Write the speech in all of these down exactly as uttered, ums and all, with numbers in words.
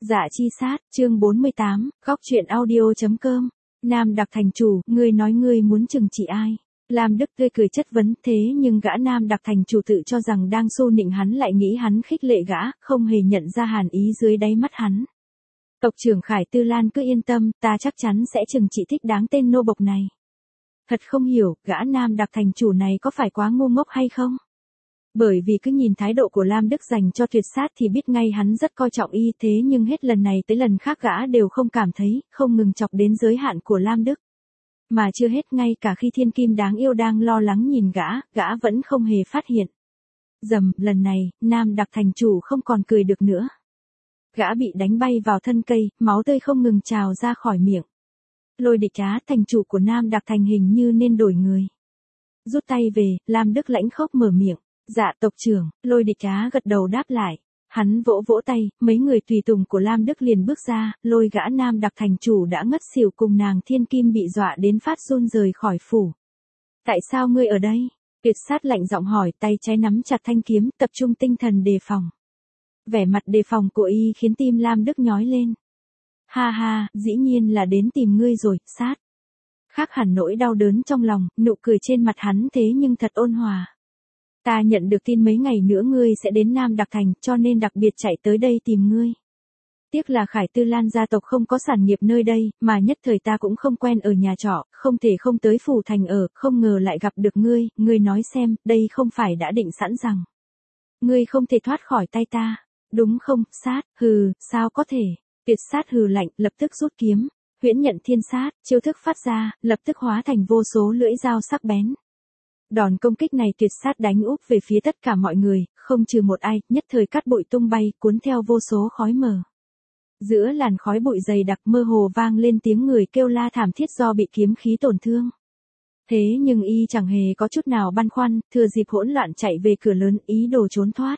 Dạ chi sát, chương bốn mươi tám, góc truyện audio.com. Nam Đặc thành chủ, ngươi nói ngươi muốn trừng trị ai? Lam Đức tươi cười chất vấn, thế nhưng gã Nam Đặc thành chủ tự cho rằng đang xô nịnh hắn lại nghĩ hắn khích lệ gã, không hề nhận ra hàn ý dưới đáy mắt hắn. Tộc trưởng Khải Tư Lan cứ yên tâm, ta chắc chắn sẽ trừng trị thích đáng tên nô bộc này. Thật không hiểu, gã Nam Đặc thành chủ này có phải quá ngu ngốc hay không? Bởi vì cứ nhìn thái độ của Lam Đức dành cho tuyệt sát thì biết ngay hắn rất coi trọng y, thế nhưng hết lần này tới lần khác gã đều không cảm thấy, không ngừng chọc đến giới hạn của Lam Đức. Mà chưa hết, ngay cả khi thiên kim đáng yêu đang lo lắng nhìn gã, gã vẫn không hề phát hiện. Dầm, lần này, Nam Đặc thành chủ không còn cười được nữa. Gã bị đánh bay vào thân cây, máu tươi không ngừng trào ra khỏi miệng. Lôi Địch Á, thành chủ của Nam Đặc thành hình như nên đổi người. Rút tay về, Lam Đức lãnh khốc mở miệng. Dạ tộc trưởng, Lôi Địch Á gật đầu đáp lại. Hắn vỗ vỗ tay, mấy người tùy tùng của Lam Đức liền bước ra, lôi gã Nam Đặc thành chủ đã ngất xỉu cùng nàng thiên kim bị dọa đến phát run rời khỏi phủ. Tại sao ngươi ở đây? Tuyệt sát lạnh giọng hỏi, tay trái nắm chặt thanh kiếm, tập trung tinh thần đề phòng. Vẻ mặt đề phòng của y khiến tim Lam Đức nhói lên. Ha ha, dĩ nhiên là đến tìm ngươi rồi, sát. Khác hẳn nỗi đau đớn trong lòng, nụ cười trên mặt hắn thế nhưng thật ôn hòa. Ta nhận được tin mấy ngày nữa ngươi sẽ đến Nam Đặc Thành, cho nên đặc biệt chạy tới đây tìm ngươi. Tiếc là Khải Tư Lan gia tộc không có sản nghiệp nơi đây, mà nhất thời ta cũng không quen ở nhà trọ, không thể không tới phủ thành ở, không ngờ lại gặp được ngươi, ngươi nói xem, đây không phải đã định sẵn rằng. Ngươi không thể thoát khỏi tay ta, đúng không, sát, hừ, sao có thể, tuyệt sát hừ lạnh, lập tức rút kiếm, huyễn nhận thiên sát, chiêu thức phát ra, lập tức hóa thành vô số lưỡi dao sắc bén. Đòn công kích này tuyệt sát đánh úp về phía tất cả mọi người, không trừ một ai, nhất thời cát bụi tung bay, cuốn theo vô số khói mờ. Giữa làn khói bụi dày đặc mơ hồ vang lên tiếng người kêu la thảm thiết do bị kiếm khí tổn thương. Thế nhưng y chẳng hề có chút nào băn khoăn, thừa dịp hỗn loạn chạy về cửa lớn, ý đồ trốn thoát.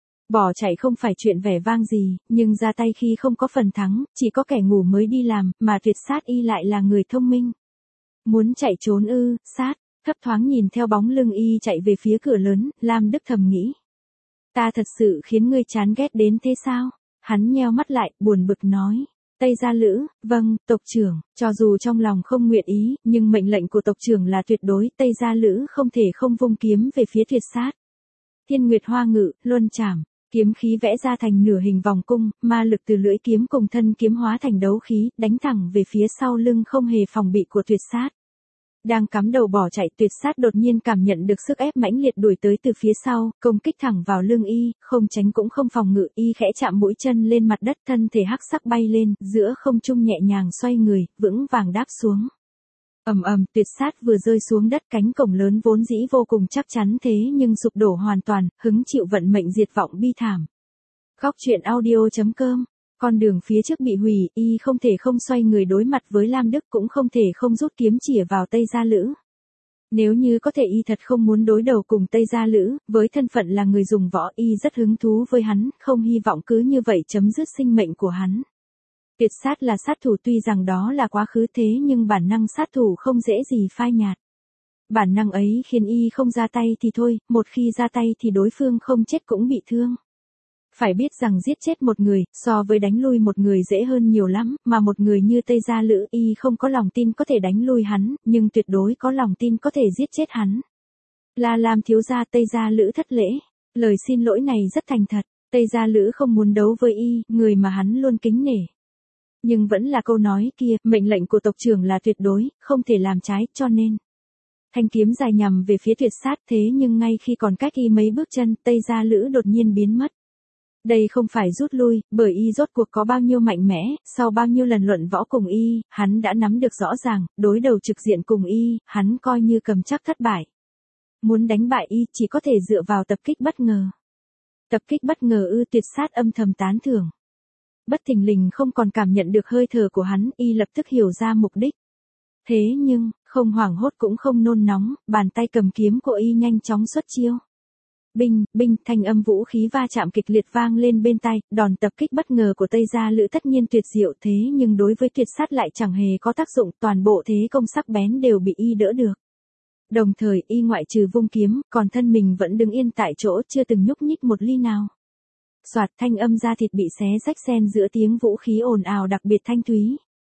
Bỏ chạy không phải chuyện vẻ vang gì, nhưng ra tay khi không có phần thắng, chỉ có kẻ ngu mới đi làm, mà tuyệt sát y lại là người thông minh. Muốn chạy trốn ư, sát. Thấp thoáng nhìn theo bóng lưng y chạy về phía cửa lớn, Lam Đức thầm nghĩ. Ta thật sự khiến ngươi chán ghét đến thế sao? Hắn nheo mắt lại, buồn bực nói. Tây Gia Lữ, vâng, tộc trưởng, cho dù trong lòng không nguyện ý, nhưng mệnh lệnh của tộc trưởng là tuyệt đối, Tây Gia Lữ không thể không vung kiếm về phía tuyệt sát. Thiên Nguyệt Hoa Ngự, luân chảm, kiếm khí vẽ ra thành nửa hình vòng cung, ma lực từ lưỡi kiếm cùng thân kiếm hóa thành đấu khí, đánh thẳng về phía sau lưng không hề phòng bị của tuyệt sát. Đang cắm đầu bỏ chạy, tuyệt sát đột nhiên cảm nhận được sức ép mãnh liệt đuổi tới từ phía sau, công kích thẳng vào lưng y, không tránh cũng không phòng ngự, y khẽ chạm mũi chân lên mặt đất, thân thể hắc sắc bay lên, giữa không trung nhẹ nhàng xoay người, vững vàng đáp xuống. Ầm ầm, tuyệt sát vừa rơi xuống đất, cánh cổng lớn vốn dĩ vô cùng chắc chắn thế nhưng sụp đổ hoàn toàn, hứng chịu vận mệnh diệt vọng bi thảm. Góc truyện audio.com. Con đường phía trước bị hủy, y không thể không xoay người đối mặt với Lam Đức, cũng không thể không rút kiếm chĩa vào Tây Gia Lữ. Nếu như có thể y thật không muốn đối đầu cùng Tây Gia Lữ, với thân phận là người dùng võ y rất hứng thú với hắn, không hy vọng cứ như vậy chấm dứt sinh mệnh của hắn. Tuyệt sát là sát thủ, tuy rằng đó là quá khứ thế nhưng bản năng sát thủ không dễ gì phai nhạt. Bản năng ấy khiến y không ra tay thì thôi, một khi ra tay thì đối phương không chết cũng bị thương. Phải biết rằng giết chết một người, so với đánh lui một người dễ hơn nhiều lắm, mà một người như Tây Gia Lữ y không có lòng tin có thể đánh lui hắn, nhưng tuyệt đối có lòng tin có thể giết chết hắn. La Lam thiếu gia, Tây Gia Lữ thất lễ, lời xin lỗi này rất thành thật, Tây Gia Lữ không muốn đấu với y, người mà hắn luôn kính nể. Nhưng vẫn là câu nói kia, mệnh lệnh của tộc trưởng là tuyệt đối, không thể làm trái, cho nên. Thanh kiếm dài nhằm về phía tuyệt sát, thế nhưng ngay khi còn cách y mấy bước chân, Tây Gia Lữ đột nhiên biến mất. Đây không phải rút lui, bởi y rốt cuộc có bao nhiêu mạnh mẽ, sau bao nhiêu lần luận võ cùng y, hắn đã nắm được rõ ràng, đối đầu trực diện cùng y, hắn coi như cầm chắc thất bại. Muốn đánh bại y chỉ có thể dựa vào tập kích bất ngờ. Tập kích bất ngờ ư, tuyệt sát âm thầm tán thưởng. Bất thình lình không còn cảm nhận được hơi thở của hắn, y lập tức hiểu ra mục đích. Thế nhưng, không hoảng hốt cũng không nôn nóng, bàn tay cầm kiếm của y nhanh chóng xuất chiêu. Binh, binh, thanh âm vũ khí va chạm kịch liệt vang lên bên tai, đòn tập kích bất ngờ của Tây Gia Lữ tất nhiên tuyệt diệu thế nhưng đối với tuyệt sát lại chẳng hề có tác dụng, toàn bộ thế công sắc bén đều bị y đỡ được. Đồng thời y ngoại trừ vung kiếm, còn thân mình vẫn đứng yên tại chỗ chưa từng nhúc nhích một ly nào. Soạt, thanh âm da thịt bị xé rách xen giữa tiếng vũ khí ồn ào đặc biệt thanh thúy.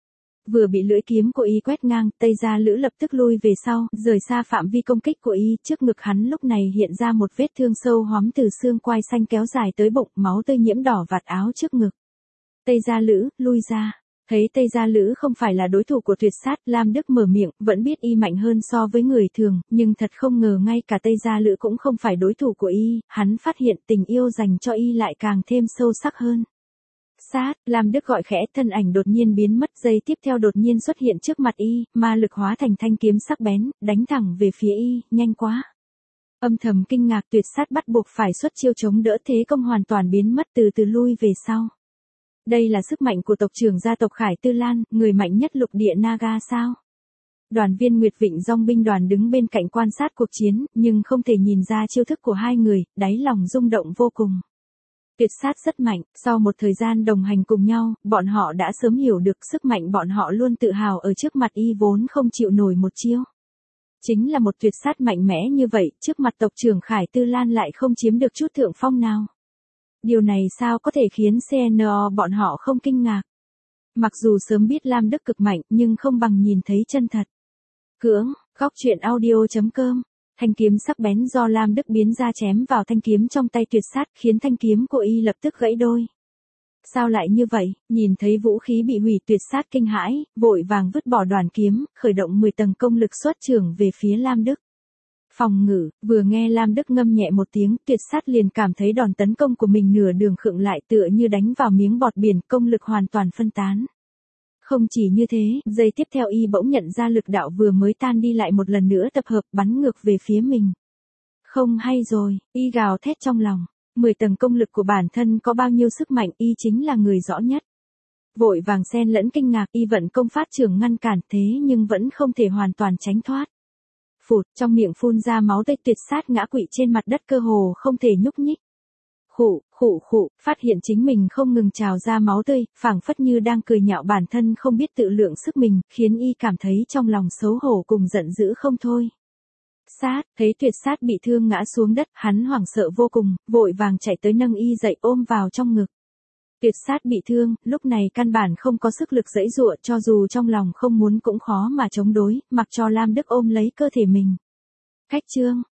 Vừa bị lưỡi kiếm của y quét ngang, Tây Gia Lữ lập tức lui về sau, rời xa phạm vi công kích của y, trước ngực hắn lúc này hiện ra một vết thương sâu hoắm từ xương quai xanh kéo dài tới bụng, máu tươi nhiễm đỏ vạt áo trước ngực. Tây Gia Lữ, lui ra. Thấy Tây Gia Lữ không phải là đối thủ của Tuyệt Sát, Lam Đức mở miệng, vẫn biết y mạnh hơn so với người thường, nhưng thật không ngờ ngay cả Tây Gia Lữ cũng không phải đối thủ của y, hắn phát hiện tình yêu dành cho y lại càng thêm sâu sắc hơn. Sát, Lam Đức gọi khẽ, thân ảnh đột nhiên biến mất, giây tiếp theo đột nhiên xuất hiện trước mặt y, ma lực hóa thành thanh kiếm sắc bén, đánh thẳng về phía y, nhanh quá. Âm thầm kinh ngạc, Tuyệt Sát bắt buộc phải xuất chiêu chống đỡ, thế công hoàn toàn biến mất, từ từ lui về sau. Đây là sức mạnh của tộc trưởng gia tộc Khải Tư Lan, người mạnh nhất lục địa Naga sao? Đoàn viên Nguyệt Vịnh Dòng binh đoàn đứng bên cạnh quan sát cuộc chiến, nhưng không thể nhìn ra chiêu thức của hai người, đáy lòng rung động vô cùng. Tuyệt Sát rất mạnh, sau một thời gian đồng hành cùng nhau, bọn họ đã sớm hiểu được sức mạnh, bọn họ luôn tự hào ở trước mặt y vốn không chịu nổi một chiêu. Chính là một Tuyệt Sát mạnh mẽ như vậy, trước mặt tộc trưởng Khải Tư Lan lại không chiếm được chút thượng phong nào. Điều này sao có thể khiến xê en o bọn họ không kinh ngạc. Mặc dù sớm biết Lam Đức cực mạnh nhưng không bằng nhìn thấy chân thật. Cưỡng, góc truyện audio chấm com. Thanh kiếm sắc bén do Lam Đức biến ra chém vào thanh kiếm trong tay Tuyệt Sát, khiến thanh kiếm của y lập tức gãy đôi. Sao lại như vậy? Nhìn thấy vũ khí bị hủy, Tuyệt Sát kinh hãi, vội vàng vứt bỏ đoàn kiếm, khởi động mười tầng công lực xuất trưởng về phía Lam Đức. Phòng ngự, vừa nghe Lam Đức ngâm nhẹ một tiếng, Tuyệt Sát liền cảm thấy đòn tấn công của mình nửa đường khựng lại, tựa như đánh vào miếng bọt biển, công lực hoàn toàn phân tán. Không chỉ như thế, giây tiếp theo y bỗng nhận ra lực đạo vừa mới tan đi lại một lần nữa tập hợp, bắn ngược về phía mình. Không hay rồi, y gào thét trong lòng, mười tầng công lực của bản thân có bao nhiêu sức mạnh, y chính là người rõ nhất. Vội vàng xen lẫn kinh ngạc, y vận công phát trưởng ngăn cản, thế nhưng vẫn không thể hoàn toàn tránh thoát. Phụt, trong miệng phun ra máu tươi, Tuyệt Sát ngã quỵ trên mặt đất, cơ hồ không thể nhúc nhích. Khụ, khụ khụ, phát hiện chính mình không ngừng trào ra máu tươi, phảng phất như đang cười nhạo bản thân không biết tự lượng sức mình, khiến y cảm thấy trong lòng xấu hổ cùng giận dữ không thôi. Sát, thấy Tuyệt Sát bị thương ngã xuống đất, hắn hoảng sợ vô cùng, vội vàng chạy tới nâng y dậy ôm vào trong ngực. Tuyệt Sát bị thương, lúc này căn bản không có sức lực giãy giụa, cho dù trong lòng không muốn cũng khó mà chống đối, mặc cho Lam Đức ôm lấy cơ thể mình. Cách chương